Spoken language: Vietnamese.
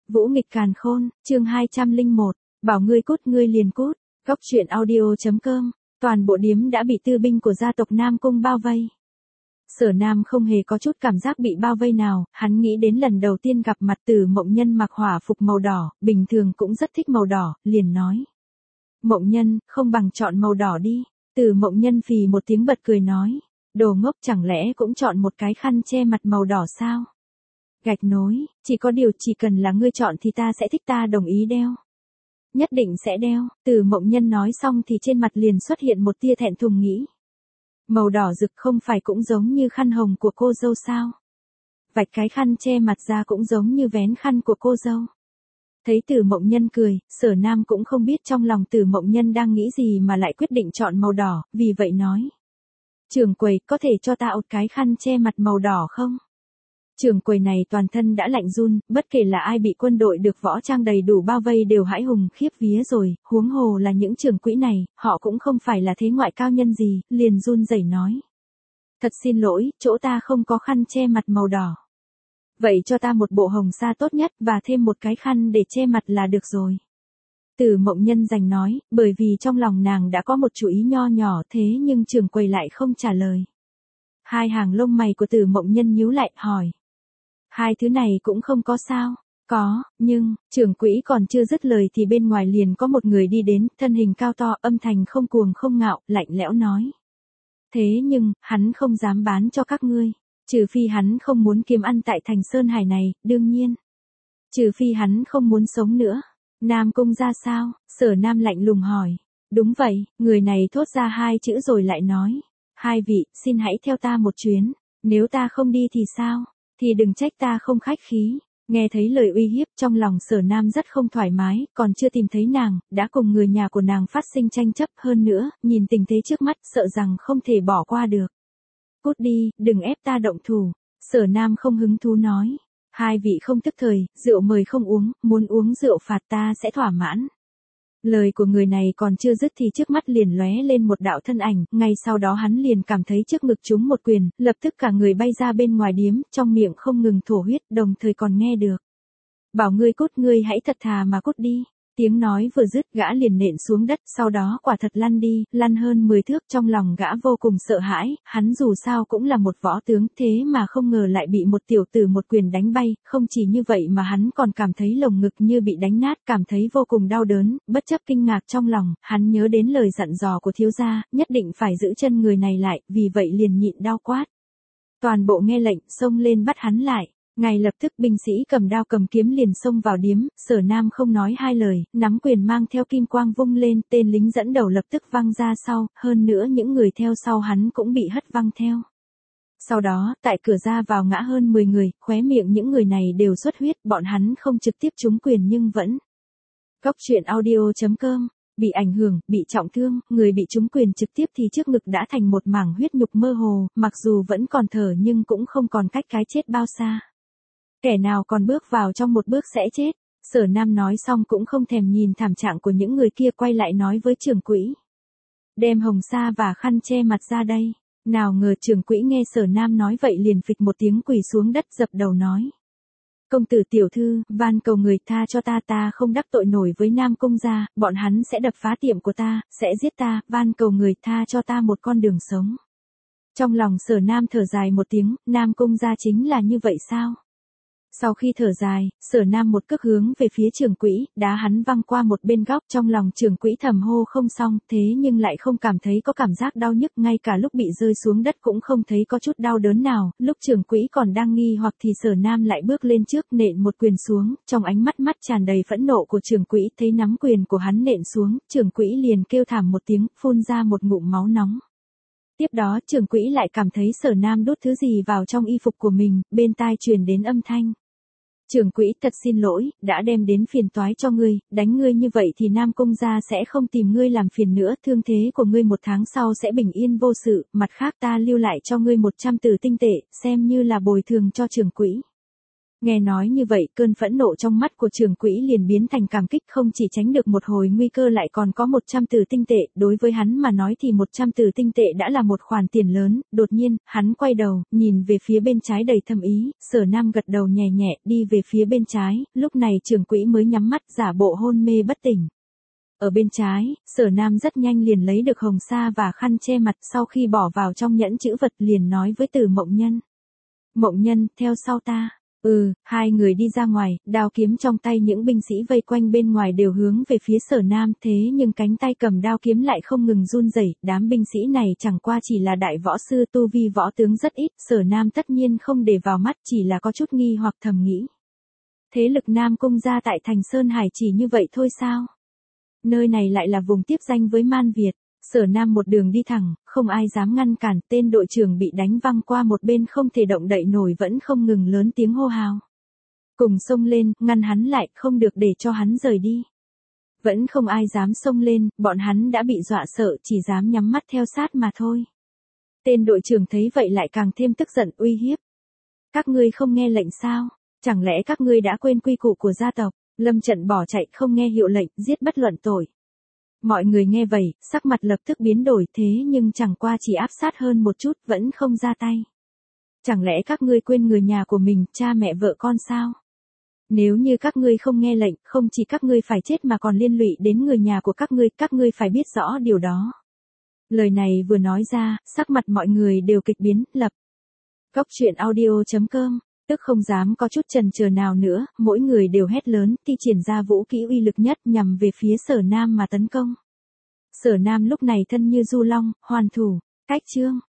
Vũ nghịch càn khôn, chương 201, bảo ngươi cút ngươi liền cút, Góc truyện audio.com, toàn bộ điếm đã bị tư binh của gia tộc Nam Cung bao vây. Sở Nam không hề có chút cảm giác bị bao vây nào, hắn nghĩ đến lần đầu tiên gặp mặt Tử Mộng Nhân mặc hỏa phục màu đỏ, bình thường cũng rất thích màu đỏ, liền nói. Mộng Nhân, không bằng chọn màu đỏ đi. Tử Mộng Nhân phì một tiếng bật cười nói. Đồ ngốc, chẳng lẽ cũng chọn một cái khăn che mặt màu đỏ sao? Gạch nối, chỉ có điều chỉ cần là ngươi chọn thì ta sẽ thích, ta đồng ý đeo. Nhất định sẽ đeo. Tử Mộng Nhân nói xong thì trên mặt liền xuất hiện một tia thẹn thùng nghĩ. Màu đỏ rực không phải cũng giống như khăn hồng của cô dâu sao? Vạch cái khăn che mặt ra cũng giống như vén khăn của cô dâu. Thấy Tử Mộng Nhân cười, Sở Nam cũng không biết trong lòng Tử Mộng Nhân đang nghĩ gì mà lại quyết định chọn màu đỏ, vì vậy nói. Trưởng quầy, có thể cho ta một cái khăn che mặt màu đỏ không? Trưởng quầy này toàn thân đã lạnh run, bất kể là ai bị quân đội được võ trang đầy đủ bao vây đều hãi hùng khiếp vía rồi, huống hồ là những trưởng quỹ này, họ cũng không phải là thế ngoại cao nhân gì, liền run rẩy nói. Thật xin lỗi, chỗ ta không có khăn che mặt màu đỏ. Vậy cho ta một bộ hồng sa tốt nhất và thêm một cái khăn để che mặt là được rồi. Tử Mộng Nhân giành nói, bởi vì trong lòng nàng đã có một chủ ý nho nhỏ thế nhưng trưởng quầy lại không trả lời. Hai hàng lông mày của Tử Mộng Nhân nhíu lại, hỏi. Hai thứ này cũng không có sao? Có, nhưng, trưởng quỹ còn chưa dứt lời thì bên ngoài liền có một người đi đến, thân hình cao to, âm thanh không cuồng không ngạo, lạnh lẽo nói. Thế nhưng, hắn không dám bán cho các ngươi, trừ phi hắn không muốn kiếm ăn tại thành Sơn Hải này, đương nhiên. Trừ phi hắn không muốn sống nữa. Nam Cung ra sao? Sở Nam lạnh lùng hỏi. Đúng vậy, người này thốt ra hai chữ rồi lại nói. Hai vị, xin hãy theo ta một chuyến, nếu ta không đi thì sao? Thì đừng trách ta không khách khí. Nghe thấy lời uy hiếp trong lòng Sở Nam rất không thoải mái, còn chưa tìm thấy nàng, đã cùng người nhà của nàng phát sinh tranh chấp hơn nữa, nhìn tình thế trước mắt sợ rằng không thể bỏ qua được. Cút đi, đừng ép ta động thủ. Sở Nam không hứng thú nói. Hai vị không tức thời, rượu mời không uống, muốn uống rượu phạt ta sẽ thỏa mãn. Lời của người này còn chưa dứt thì trước mắt liền lóe lên một đạo thân ảnh, ngay sau đó hắn liền cảm thấy trước ngực trúng một quyền, lập tức cả người bay ra bên ngoài điếm, trong miệng không ngừng thổ huyết, đồng thời còn nghe được. Bảo ngươi cút, ngươi hãy thật thà mà cút đi. Tiếng nói vừa dứt gã liền nện xuống đất, sau đó quả thật lăn đi, lăn hơn 10 thước, trong lòng gã vô cùng sợ hãi, hắn dù sao cũng là một võ tướng thế mà không ngờ lại bị một tiểu tử một quyền đánh bay, không chỉ như vậy mà hắn còn cảm thấy lồng ngực như bị đánh nát, cảm thấy vô cùng đau đớn, bất chấp kinh ngạc trong lòng, hắn nhớ đến lời dặn dò của thiếu gia, nhất định phải giữ chân người này lại, vì vậy liền nhịn đau quát. Toàn bộ nghe lệnh, xông lên bắt hắn lại. Ngay lập tức binh sĩ cầm đao cầm kiếm liền xông vào điếm, Sở Nam không nói hai lời, nắm quyền mang theo kim quang vung lên, tên lính dẫn đầu lập tức văng ra sau, hơn nữa những người theo sau hắn cũng bị hất văng theo. Sau đó, tại cửa ra vào ngã hơn 10 người, khóe miệng những người này đều xuất huyết, bọn hắn không trực tiếp trúng quyền nhưng vẫn. Góc truyện audio.com, bị ảnh hưởng, bị trọng thương, người bị trúng quyền trực tiếp thì trước ngực đã thành một mảng huyết nhục mơ hồ, mặc dù vẫn còn thở nhưng cũng không còn cách cái chết bao xa. Kẻ nào còn bước vào trong một bước sẽ chết. Sở Nam nói xong cũng không thèm nhìn thảm trạng của những người kia, quay lại nói với trưởng quỹ. Đem hồng sa và khăn che mặt ra đây. Nào ngờ trưởng quỹ nghe Sở Nam nói vậy liền phịch một tiếng quỳ xuống đất dập đầu nói. Công tử tiểu thư, van cầu người tha cho ta, ta không đắc tội nổi với Nam Cung gia, bọn hắn sẽ đập phá tiệm của ta, sẽ giết ta, van cầu người tha cho ta một con đường sống. Trong lòng Sở Nam thở dài một tiếng, Nam Cung gia chính là như vậy sao? Sau khi thở dài, Sở Nam một cước hướng về phía trưởng quỹ, đá hắn văng qua một bên góc, trong lòng trưởng quỹ thầm hô không xong, thế nhưng lại không cảm thấy có cảm giác đau nhức, ngay cả lúc bị rơi xuống đất cũng không thấy có chút đau đớn nào, lúc trưởng quỹ còn đang nghi hoặc thì Sở Nam lại bước lên trước nện một quyền xuống, trong ánh mắt tràn đầy phẫn nộ của trưởng quỹ, thấy nắm quyền của hắn nện xuống, trưởng quỹ liền kêu thảm một tiếng, phun ra một ngụm máu nóng. Tiếp đó trưởng quỹ lại cảm thấy Sở Nam đút thứ gì vào trong y phục của mình, bên tai truyền đến âm thanh. Trưởng quỹ, thật xin lỗi, đã đem đến phiền toái cho ngươi, đánh ngươi như vậy thì Nam Cung gia sẽ không tìm ngươi làm phiền nữa, thương thế của ngươi 1 tháng sau sẽ bình yên vô sự, mặt khác ta lưu lại cho ngươi 100 tử tinh tệ, xem như là bồi thường cho trưởng quỹ. Nghe nói như vậy, cơn phẫn nộ trong mắt của Trường Quỹ liền biến thành cảm kích, không chỉ tránh được một hồi nguy cơ lại còn có 100 từ tinh tệ, đối với hắn mà nói thì 100 từ tinh tệ đã là một khoản tiền lớn, đột nhiên, hắn quay đầu, nhìn về phía bên trái đầy thâm ý, Sở Nam gật đầu nhẹ nhẹ, đi về phía bên trái, lúc này Trường Quỹ mới nhắm mắt giả bộ hôn mê bất tỉnh. Ở bên trái, Sở Nam rất nhanh liền lấy được hồng sa và khăn che mặt, sau khi bỏ vào trong nhẫn chữ vật liền nói với Từ Mộng Nhân. Mộng Nhân, theo sau ta. Hai người đi ra ngoài, đao kiếm trong tay những binh sĩ vây quanh bên ngoài đều hướng về phía Sở Nam, thế nhưng cánh tay cầm đao kiếm lại không ngừng run rẩy, đám binh sĩ này chẳng qua chỉ là đại võ sư, tu vi võ tướng rất ít, Sở Nam tất nhiên không để vào mắt, chỉ là có chút nghi hoặc thầm nghĩ. Thế lực Nam Cung gia tại thành Sơn Hải chỉ như vậy thôi sao? Nơi này lại là vùng tiếp danh với Man Việt. Sở Nam một đường đi thẳng, không ai dám ngăn cản, tên đội trưởng bị đánh văng qua một bên không thể động đậy nổi vẫn không ngừng lớn tiếng hô hào. Cùng xông lên, ngăn hắn lại, không được để cho hắn rời đi. Vẫn không ai dám xông lên, bọn hắn đã bị dọa sợ, chỉ dám nhắm mắt theo sát mà thôi. Tên đội trưởng thấy vậy lại càng thêm tức giận, uy hiếp. Các ngươi không nghe lệnh sao? Chẳng lẽ các ngươi đã quên quy củ của gia tộc? Lâm trận bỏ chạy, không nghe hiệu lệnh, giết bất luận tội. Mọi người nghe vậy, sắc mặt lập tức biến đổi, thế nhưng chẳng qua chỉ áp sát hơn một chút, vẫn không ra tay. Chẳng lẽ các ngươi quên người nhà của mình, cha mẹ vợ con sao? Nếu như các ngươi không nghe lệnh, không chỉ các ngươi phải chết mà còn liên lụy đến người nhà của các ngươi phải biết rõ điều đó. Lời này vừa nói ra, sắc mặt mọi người đều kịch biến, lập. Góc truyện audio.com, tức không dám có chút chần chờ nào nữa, mỗi người đều hét lớn, thi triển ra vũ kỹ uy lực nhất nhằm về phía Sở Nam mà tấn công. Sở Nam lúc này thân như du long, hoàn thủ, cách chương.